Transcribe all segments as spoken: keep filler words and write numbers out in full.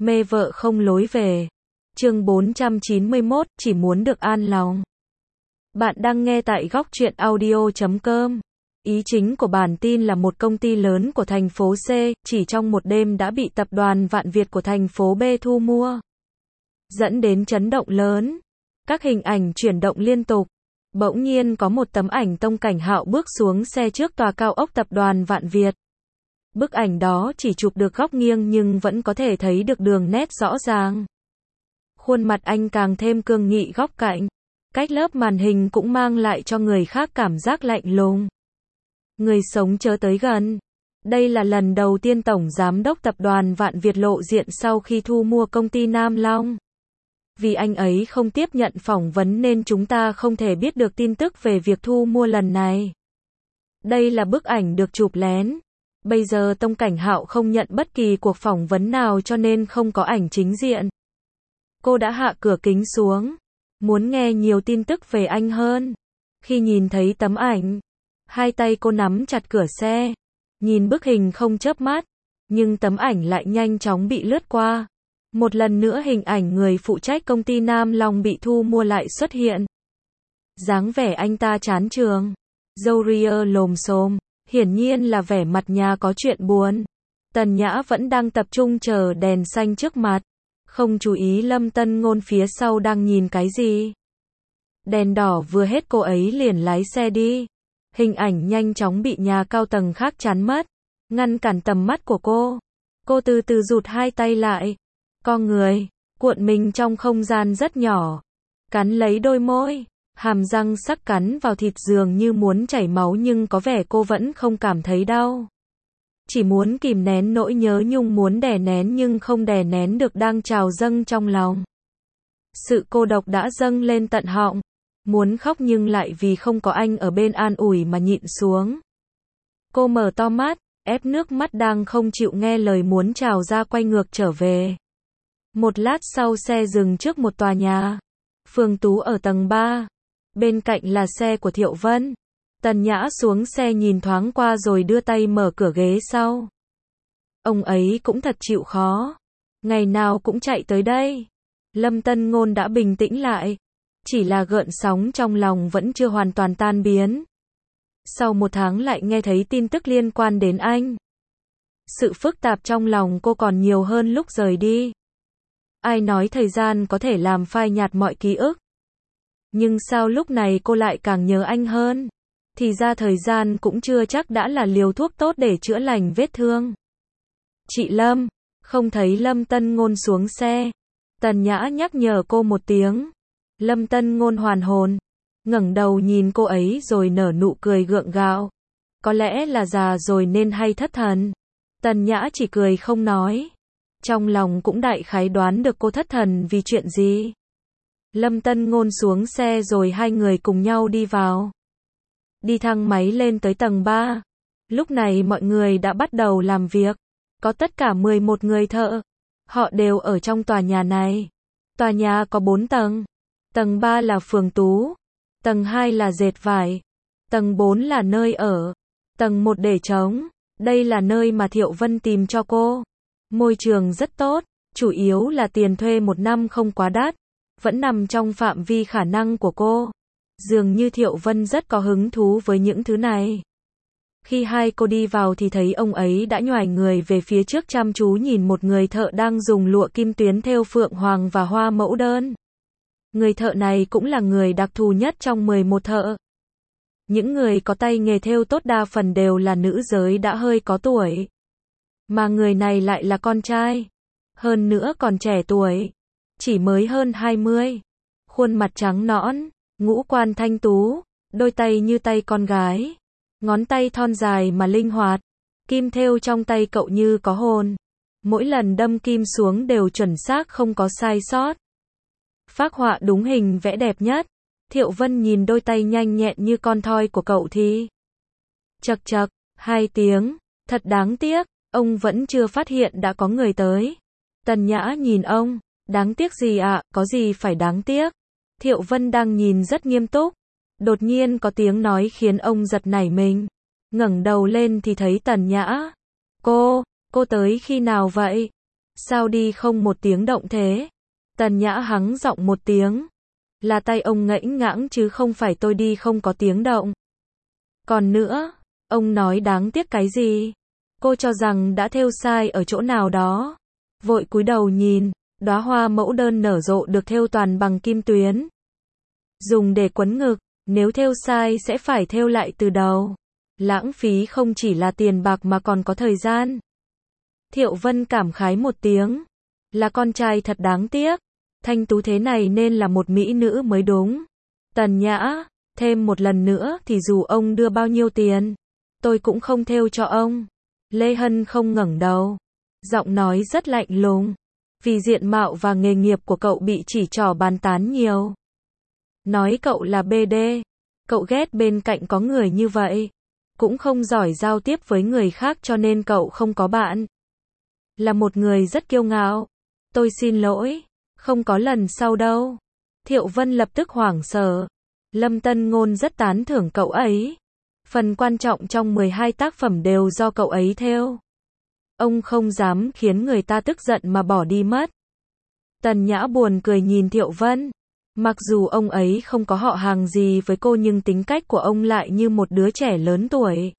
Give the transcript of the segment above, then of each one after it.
Mê vợ không lối về. Chương bốn trăm chín mươi mốt, chỉ muốn được an lòng. Bạn đang nghe tại góc truyện audio chấm com. Ý chính của bản tin là một công ty lớn của thành phố C, chỉ trong một đêm đã bị tập đoàn Vạn Việt của thành phố B thu mua. Dẫn đến chấn động lớn. Các hình ảnh chuyển động liên tục. Bỗng nhiên có một tấm ảnh Tông Cảnh Hạo bước xuống xe trước tòa cao ốc tập đoàn Vạn Việt. Bức ảnh đó chỉ chụp được góc nghiêng nhưng vẫn có thể thấy được đường nét rõ ràng. Khuôn mặt anh càng thêm cương nghị góc cạnh. Cách lớp màn hình cũng mang lại cho người khác cảm giác lạnh lùng. Người sống chớ tới gần. Đây là lần đầu tiên Tổng Giám đốc Tập đoàn Vạn Việt lộ diện sau khi thu mua công ty Nam Long. Vì anh ấy không tiếp nhận phỏng vấn nên chúng ta không thể biết được tin tức về việc thu mua lần này. Đây là bức ảnh được chụp lén. Bây giờ Tông Cảnh Hạo không nhận bất kỳ cuộc phỏng vấn nào cho nên không có ảnh chính diện. Cô đã hạ cửa kính xuống. Muốn nghe nhiều tin tức về anh hơn. Khi nhìn thấy tấm ảnh, hai tay cô nắm chặt cửa xe. Nhìn bức hình không chớp mắt, nhưng tấm ảnh lại nhanh chóng bị lướt qua. Một lần nữa hình ảnh người phụ trách công ty Nam Long bị thu mua lại xuất hiện. Dáng vẻ anh ta chán trường. Râu ria lồm xồm. Hiển nhiên là vẻ mặt nhà có chuyện buồn. Tần Nhã vẫn đang tập trung chờ đèn xanh trước mặt. Không chú ý Lâm Tân Ngôn phía sau đang nhìn cái gì. Đèn đỏ vừa hết cô ấy liền lái xe đi. Hình ảnh nhanh chóng bị nhà cao tầng khác chắn mất. Ngăn cản tầm mắt của cô. Cô từ từ rụt hai tay lại. Co người, cuộn mình trong không gian rất nhỏ. Cắn lấy đôi môi. Hàm răng sắc cắn vào thịt dường như muốn chảy máu nhưng có vẻ cô vẫn không cảm thấy đau. Chỉ muốn kìm nén nỗi nhớ nhung muốn đè nén nhưng không đè nén được đang trào dâng trong lòng. Sự cô độc đã dâng lên tận họng. Muốn khóc nhưng lại vì không có anh ở bên an ủi mà nhịn xuống. Cô mở to mắt, ép nước mắt đang không chịu nghe lời muốn trào ra quay ngược trở về. Một lát sau xe dừng trước một tòa nhà. Phương Tú ở tầng ba. Bên cạnh là xe của Thiệu Vân. Tần Nhã xuống xe nhìn thoáng qua rồi đưa tay mở cửa ghế sau. Ông ấy cũng thật chịu khó. Ngày nào cũng chạy tới đây. Lâm Tân Ngôn đã bình tĩnh lại. Chỉ là gợn sóng trong lòng vẫn chưa hoàn toàn tan biến. Sau một tháng lại nghe thấy tin tức liên quan đến anh. Sự phức tạp trong lòng cô còn nhiều hơn lúc rời đi. Ai nói thời gian có thể làm phai nhạt mọi ký ức. Nhưng sao lúc này cô lại càng nhớ anh hơn? Thì ra thời gian cũng chưa chắc đã là liều thuốc tốt để chữa lành vết thương. Chị Lâm, không thấy Lâm Tân Ngôn xuống xe. Tần Nhã nhắc nhở cô một tiếng. Lâm Tân Ngôn hoàn hồn, ngẩng đầu nhìn cô ấy rồi nở nụ cười gượng gạo. Có lẽ là già rồi nên hay thất thần. Tần Nhã chỉ cười không nói. Trong lòng cũng đại khái đoán được cô thất thần vì chuyện gì. Lâm Tân Ngôn xuống xe rồi hai người cùng nhau đi vào. Đi thang máy lên tới tầng ba. Lúc này mọi người đã bắt đầu làm việc. Có tất cả mười một người thợ. Họ đều ở trong tòa nhà này. Tòa nhà có bốn tầng. Tầng ba là Phương Tú. Tầng hai là dệt vải. Tầng bốn là nơi ở. Tầng một để trống. Đây là nơi mà Thiệu Vân tìm cho cô. Môi trường rất tốt. Chủ yếu là tiền thuê một năm không quá đắt. Vẫn nằm trong phạm vi khả năng của cô. Dường như Thiệu Vân rất có hứng thú với những thứ này. Khi hai cô đi vào thì thấy ông ấy đã nhoài người về phía trước chăm chú nhìn một người thợ đang dùng lụa kim tuyến thêu phượng hoàng và hoa mẫu đơn. Người thợ này cũng là người đặc thù nhất trong mười một thợ. Những người có tay nghề thêu tốt đa phần đều là nữ giới đã hơi có tuổi. Mà người này lại là con trai. Hơn nữa còn trẻ tuổi. Chỉ mới hơn hai mươi. Khuôn mặt trắng nõn, ngũ quan thanh tú, đôi tay như tay con gái. Ngón tay thon dài mà linh hoạt. Kim thêu trong tay cậu như có hồn. Mỗi lần đâm kim xuống đều chuẩn xác không có sai sót. Phác họa đúng hình vẽ đẹp nhất. Thiệu Vân nhìn đôi tay nhanh nhẹn như con thoi của cậu thì chật chật, hai tiếng. Thật đáng tiếc, ông vẫn chưa phát hiện đã có người tới. Tần Nhã nhìn ông. Đáng tiếc gì ạ, à, có gì phải đáng tiếc. Thiệu Vân đang nhìn rất nghiêm túc. Đột nhiên có tiếng nói khiến ông giật nảy mình. Ngẩng đầu lên thì thấy Tần Nhã. Cô, cô tới khi nào vậy? Sao đi không một tiếng động thế? Tần Nhã hắng giọng một tiếng. Là tay ông ngẫnh ngãng chứ không phải tôi đi không có tiếng động. Còn nữa, ông nói đáng tiếc cái gì? Cô cho rằng đã thêu sai ở chỗ nào đó. Vội cúi đầu nhìn, đóa hoa mẫu đơn nở rộ được thêu toàn bằng kim tuyến. Dùng để quấn ngực, nếu thêu sai sẽ phải thêu lại từ đầu. Lãng phí không chỉ là tiền bạc mà còn có thời gian. Thiệu Vân cảm khái một tiếng. Là con trai thật đáng tiếc. Thanh tú thế này nên là một mỹ nữ mới đúng. Tần Nhã, thêm một lần nữa thì dù ông đưa bao nhiêu tiền, tôi cũng không thêu cho ông. Lê Hân không ngẩng đầu. Giọng nói rất lạnh lùng. Vì diện mạo và nghề nghiệp của cậu bị chỉ trỏ bàn tán nhiều. Nói cậu là bê đê. Cậu ghét bên cạnh có người như vậy. Cũng không giỏi giao tiếp với người khác cho nên cậu không có bạn. Là một người rất kiêu ngạo. Tôi xin lỗi. Không có lần sau đâu. Thiệu Vân lập tức hoảng sợ. Lâm Tân Ngôn rất tán thưởng cậu ấy. Phần quan trọng trong mười hai tác phẩm đều do cậu ấy thêu. Ông không dám khiến người ta tức giận mà bỏ đi mất. Tần Nhã buồn cười nhìn Thiệu Vân. Mặc dù ông ấy không có họ hàng gì với cô nhưng tính cách của ông lại như một đứa trẻ lớn tuổi.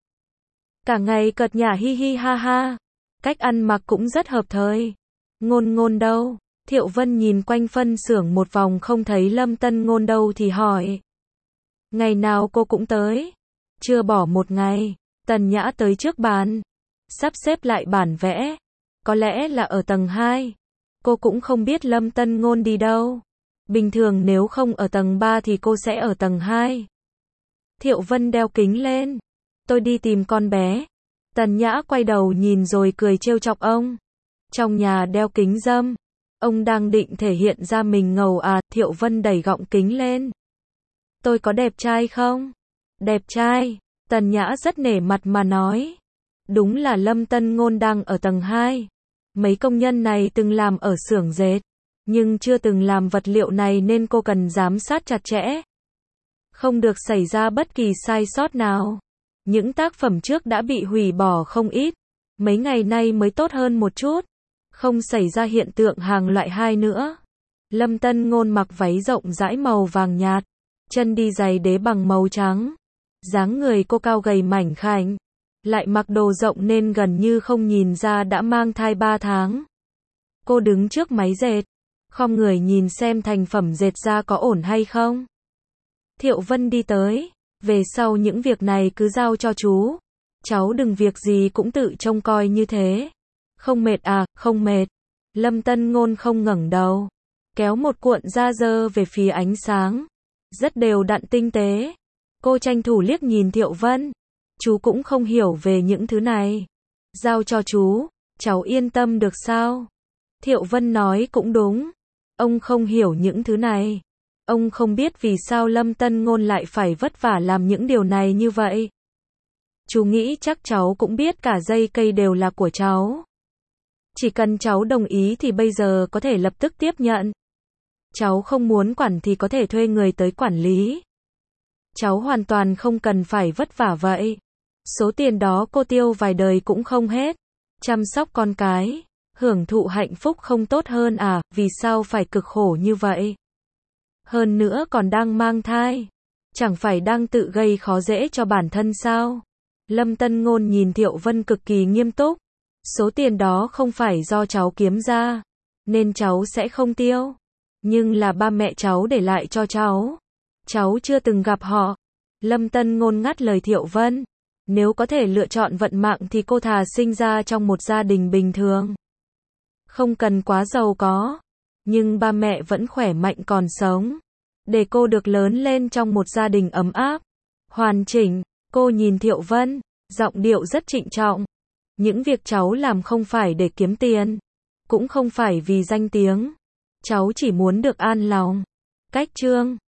Cả ngày cợt nhả hi hi ha ha. Cách ăn mặc cũng rất hợp thời. Ngôn Ngôn đâu? Thiệu Vân nhìn quanh phân xưởng một vòng không thấy Lâm Tân Ngôn đâu thì hỏi. Ngày nào cô cũng tới. Chưa bỏ một ngày. Tần Nhã tới trước bàn. Sắp xếp lại bản vẽ. Có lẽ là ở tầng hai. Cô cũng không biết Lâm Tân Ngôn đi đâu. Bình thường nếu không ở tầng ba thì cô sẽ ở tầng hai. Thiệu Vân đeo kính lên. Tôi đi tìm con bé. Tần Nhã quay đầu nhìn rồi cười trêu chọc ông. Trong nhà đeo kính râm. Ông đang định thể hiện ra mình ngầu à? Thiệu Vân đẩy gọng kính lên. Tôi có đẹp trai không? Đẹp trai. Tần Nhã rất nể mặt mà nói. Đúng là Lâm Tân Ngôn đang ở tầng hai. Mấy công nhân này từng làm ở xưởng dệt, nhưng chưa từng làm vật liệu này nên cô cần giám sát chặt chẽ. Không được xảy ra bất kỳ sai sót nào. Những tác phẩm trước đã bị hủy bỏ không ít. Mấy ngày nay mới tốt hơn một chút. Không xảy ra hiện tượng hàng loại hai nữa. Lâm Tân Ngôn mặc váy rộng rãi màu vàng nhạt. Chân đi giày đế bằng màu trắng. Dáng người cô cao gầy mảnh khảnh. Lại mặc đồ rộng nên gần như không nhìn ra đã mang thai ba tháng. Cô đứng trước máy dệt. Khom người nhìn xem thành phẩm dệt ra có ổn hay không. Thiệu Vân đi tới. Về sau những việc này cứ giao cho chú. Cháu đừng việc gì cũng tự trông coi như thế. Không mệt à? Không mệt. Lâm Tân Ngôn không ngẩng đầu. Kéo một cuộn da dơ về phía ánh sáng. Rất đều đặn tinh tế. Cô tranh thủ liếc nhìn Thiệu Vân. Chú cũng không hiểu về những thứ này. Giao cho chú. Cháu yên tâm được sao? Thiệu Vân nói cũng đúng. Ông không hiểu những thứ này. Ông không biết vì sao Lâm Tân Ngôn lại phải vất vả làm những điều này như vậy. Chú nghĩ chắc cháu cũng biết cả dây cây đều là của cháu. Chỉ cần cháu đồng ý thì bây giờ có thể lập tức tiếp nhận. Cháu không muốn quản thì có thể thuê người tới quản lý. Cháu hoàn toàn không cần phải vất vả vậy. Số tiền đó cô tiêu vài đời cũng không hết. Chăm sóc con cái, hưởng thụ hạnh phúc không tốt hơn à? Vì sao phải cực khổ như vậy? Hơn nữa còn đang mang thai. Chẳng phải đang tự gây khó dễ cho bản thân sao? Lâm Tân Ngôn nhìn Thiệu Vân cực kỳ nghiêm túc. Số tiền đó không phải do cháu kiếm ra, nên cháu sẽ không tiêu. Nhưng là ba mẹ cháu để lại cho cháu. Cháu chưa từng gặp họ. Lâm Tân Ngôn ngắt lời Thiệu Vân. Nếu có thể lựa chọn vận mạng thì cô thà sinh ra trong một gia đình bình thường. Không cần quá giàu có. Nhưng ba mẹ vẫn khỏe mạnh còn sống. Để cô được lớn lên trong một gia đình ấm áp, hoàn chỉnh. Cô nhìn Thiệu Vân, giọng điệu rất trịnh trọng. Những việc cháu làm không phải để kiếm tiền. Cũng không phải vì danh tiếng. Cháu chỉ muốn được an lòng. Cách chương